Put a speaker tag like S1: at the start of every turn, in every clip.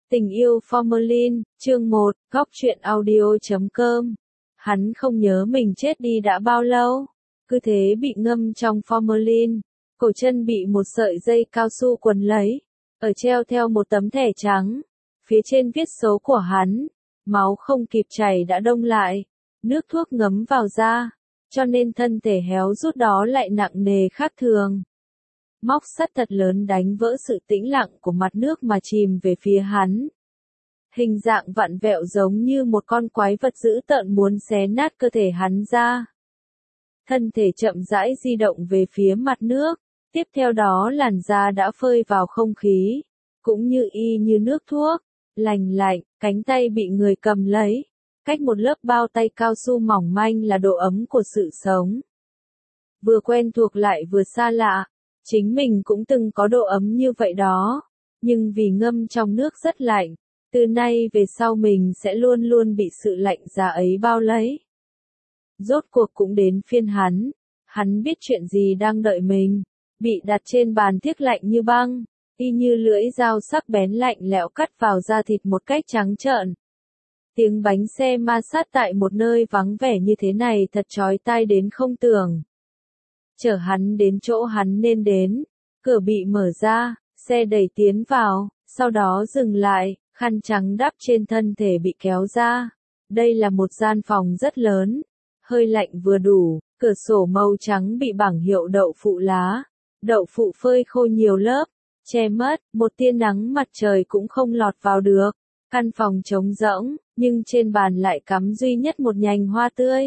S1: Tình yêu Formalin, chương 1, góc truyện audio.com. Hắn không nhớ mình chết đi đã bao lâu, cứ thế bị ngâm trong formalin, cổ chân bị một sợi dây cao su quấn lấy, ở treo theo một tấm thẻ trắng, phía trên viết số của hắn, máu không kịp chảy đã đông lại, nước thuốc ngấm vào da, cho nên thân thể héo rút đó lại nặng nề khác thường. Móc sắt thật lớn đánh vỡ sự tĩnh lặng của mặt nước mà chìm về phía hắn. Hình dạng vặn vẹo giống như một con quái vật dữ tợn muốn xé nát cơ thể hắn ra. Thân thể chậm rãi di động về phía mặt nước, tiếp theo đó làn da đã phơi vào không khí, cũng như y như nước thuốc, lành lạnh, cánh tay bị người cầm lấy, cách một lớp bao tay cao su mỏng manh là độ ấm của sự sống. Vừa quen thuộc lại vừa xa lạ. Chính mình cũng từng có độ ấm như vậy đó, nhưng vì ngâm trong nước rất lạnh, từ nay về sau mình sẽ luôn luôn bị sự lạnh giá ấy bao lấy. Rốt cuộc cũng đến phiên hắn biết chuyện gì đang đợi mình, bị đặt trên bàn thiếc lạnh như băng, y như lưỡi dao sắc bén lạnh lẽo cắt vào da thịt một cách trắng trợn. Tiếng bánh xe ma sát tại một nơi vắng vẻ như thế này thật chói tai đến không tưởng. Chở hắn đến chỗ hắn nên đến, cửa bị mở ra, xe đẩy tiến vào, sau đó dừng lại, khăn trắng đắp trên thân thể bị kéo ra. Đây là một gian phòng rất lớn, hơi lạnh vừa đủ, cửa sổ màu trắng bị bảng hiệu đậu phụ lá, đậu phụ phơi khô nhiều lớp, che mất, một tia nắng mặt trời cũng không lọt vào được. Căn phòng trống rỗng, nhưng trên bàn lại cắm duy nhất một nhành hoa tươi,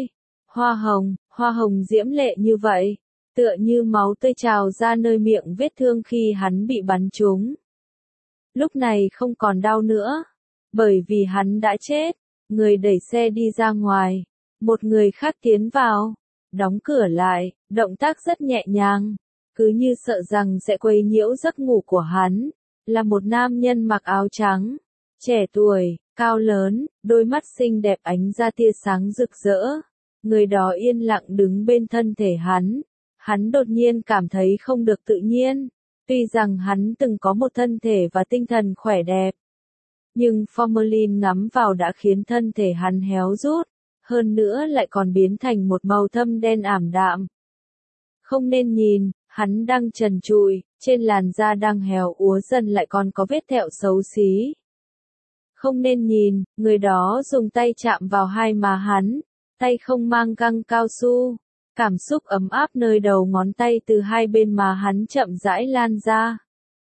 S1: hoa hồng diễm lệ như vậy. Tựa như máu tươi trào ra nơi miệng vết thương khi hắn bị bắn trúng. Lúc này không còn đau nữa, bởi vì hắn đã chết. Người đẩy xe đi ra ngoài, một người khác tiến vào, đóng cửa lại, động tác rất nhẹ nhàng, cứ như sợ rằng sẽ quấy nhiễu giấc ngủ của hắn. Là một nam nhân mặc áo trắng, trẻ tuổi, cao lớn, đôi mắt xinh đẹp ánh ra tia sáng rực rỡ. Người đó yên lặng đứng bên thân thể hắn. Hắn đột nhiên cảm thấy không được tự nhiên, tuy rằng hắn từng có một thân thể và tinh thần khỏe đẹp. Nhưng formalin ngắm vào đã khiến thân thể hắn héo rút, hơn nữa lại còn biến thành một màu thâm đen ảm đạm. Không nên nhìn, hắn đang trần trụi, trên làn da đang héo úa dần lại còn có vết thẹo xấu xí. Không nên nhìn, người đó dùng tay chạm vào hai má hắn, tay không mang găng cao su. Cảm xúc ấm áp nơi đầu ngón tay từ hai bên má hắn chậm rãi lan ra.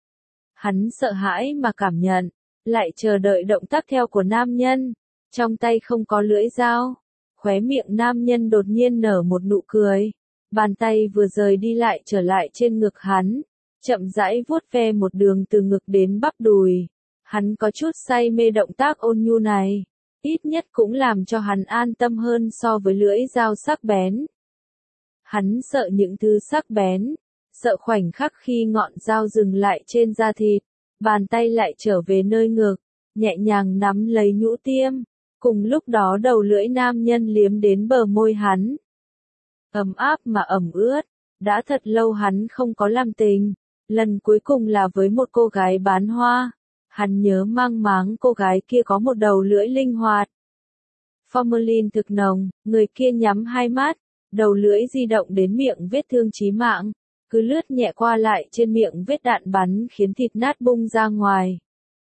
S1: Hắn sợ hãi mà cảm nhận, lại chờ đợi động tác theo của nam nhân. Trong tay không có lưỡi dao, khóe miệng nam nhân đột nhiên nở một nụ cười. Bàn tay vừa rời đi lại trở lại trên ngực hắn, chậm rãi vuốt ve một đường từ ngực đến bắp đùi. Hắn có chút say mê động tác ôn nhu này, ít nhất cũng làm cho hắn an tâm hơn so với lưỡi dao sắc bén. Hắn sợ những thứ sắc bén, sợ khoảnh khắc khi ngọn dao dừng lại trên da thịt, bàn tay lại trở về nơi ngực, nhẹ nhàng nắm lấy nhũ tiêm, cùng lúc đó đầu lưỡi nam nhân liếm đến bờ môi hắn. Ấm áp mà ẩm ướt, đã thật lâu hắn không có làm tình, lần cuối cùng là với một cô gái bán hoa, hắn nhớ mang máng cô gái kia có một đầu lưỡi linh hoạt. Formalin thực nồng, người kia nhắm hai mắt. Đầu lưỡi di động đến miệng vết thương chí mạng, cứ lướt nhẹ qua lại trên miệng vết đạn bắn khiến thịt nát bung ra ngoài.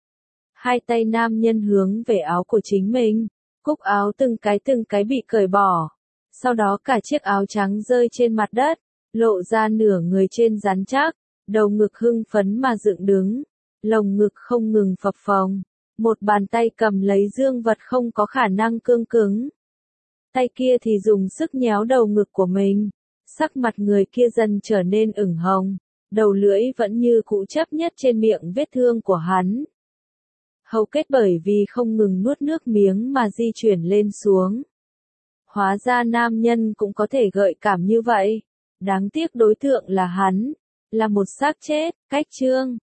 S1: Hai tay nam nhân hướng về áo của chính mình, cúc áo từng cái bị cởi bỏ. Sau đó cả chiếc áo trắng rơi trên mặt đất, lộ ra nửa người trên rắn chắc, đầu ngực hưng phấn mà dựng đứng, lồng ngực không ngừng phập phồng. Một bàn tay cầm lấy dương vật không có khả năng cương cứng. Tay kia thì dùng sức nhéo đầu ngực của mình, sắc mặt người kia dần trở nên ửng hồng, đầu lưỡi vẫn như cũ chấp nhất trên miệng vết thương của hắn. Hầu kết bởi vì không ngừng nuốt nước miếng mà di chuyển lên xuống. Hóa ra nam nhân cũng có thể gợi cảm như vậy, đáng tiếc đối tượng là hắn, là một xác chết. Cách chương